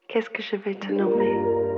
Qu'est-ce que je vais te nommer?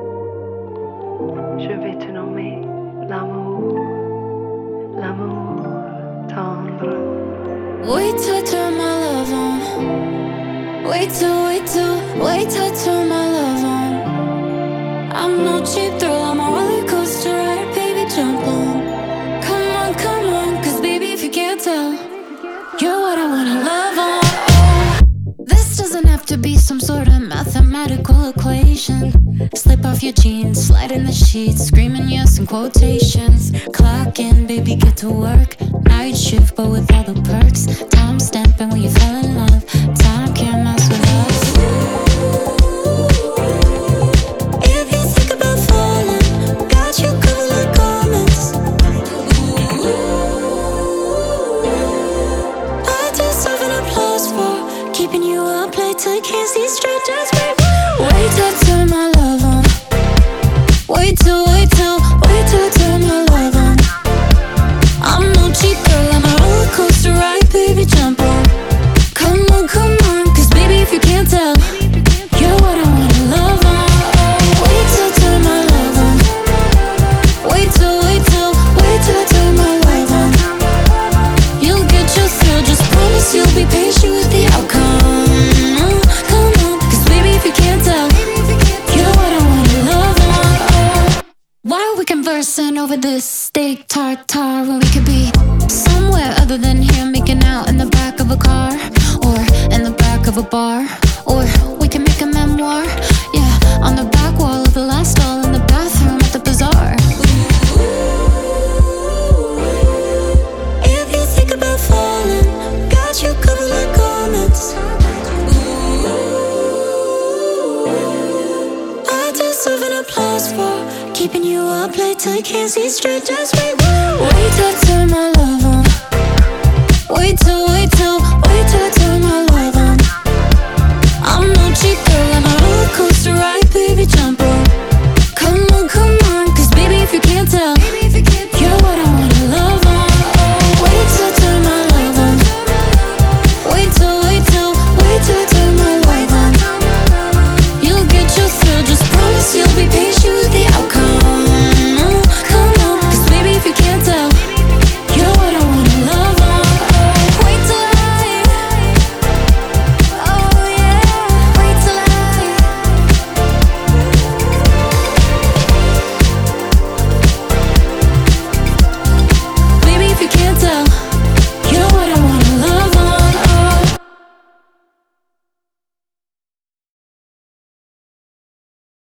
Je vais te nommer l'amour, l'amour tendre. Wait till I turn my love on. Wait till I turn my love on. I'm no cheap thrill, I'm a roller coaster ride, baby, jump on. Come on, cause baby, if you can't tell, you're what I wanna love on. Oh, this doesn't have to be some sort of mathematical equation. Slip off your jeans, slide in the sheets, screaming yes in quotations. Clock in, baby, get to work. Night shift, but with all the perks. Time stamping when you fell in love. Time can't mess with us. If you think about falling, got you covered like garments. I deserve an applause for keeping you up late till you can't see straight. Just wait till I turn my love on. Wait till I turn my love on. I'm no cheap girl, I'm a roller coaster ride, baby, jump on. Come on, cause baby, if you can't tell, you're what I wanna love on. Oh, wait till I turn my love on. Wait till I turn my love on. You'll get your thrill, just promise you'll be patient with the outcome. Come on, cause baby, if you can't tell, you're what I wanna love on. Oh, why are we conversing over this steak tartare when we could be somewhere other than here, making out in the back of a car, or in the back of a bar, or we can make a memoir, yeah, on the back wall of the last stall in the bathroom at the bazaar. If you think about falling, got you covered like garments. I deserve an applause for keeping you up late till you can't see straight. Just wait till I turn my love on. Wait till